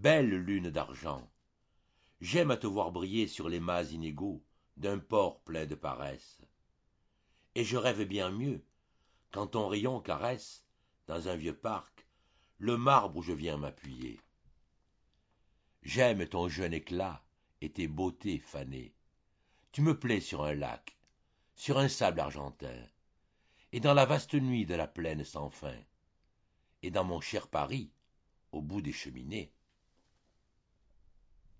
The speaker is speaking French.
belle lune d'argent, j'aime à te voir briller sur les mâts inégaux d'un port plein de paresse. Et je rêve bien mieux, quand ton rayon caresse, dans un vieux parc, le marbre où je viens m'appuyer. J'aime ton jeune éclat et tes beautés fanées. Tu me plais sur un lac, sur un sable argentin, et dans la vaste nuit de la plaine sans fin, et dans mon cher Paris, au bout des cheminées.